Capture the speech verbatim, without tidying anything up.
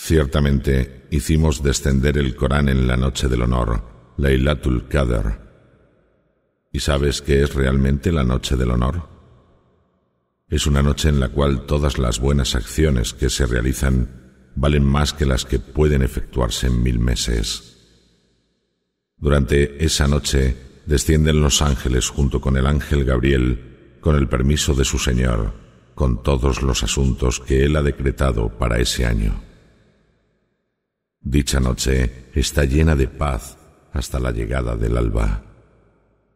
Ciertamente hicimos descender el Corán en la noche del honor, Laylatul Qadr. ¿Y sabes qué es realmente la noche del honor? Es una noche en la cual todas las buenas acciones que se realizan valen más que las que pueden efectuarse en mil meses. Durante esa noche descienden los ángeles junto con el ángel Gabriel, con el permiso de su Señor, con todos los asuntos que Él ha decretado para ese año. Dicha noche está llena de paz hasta la llegada del alba.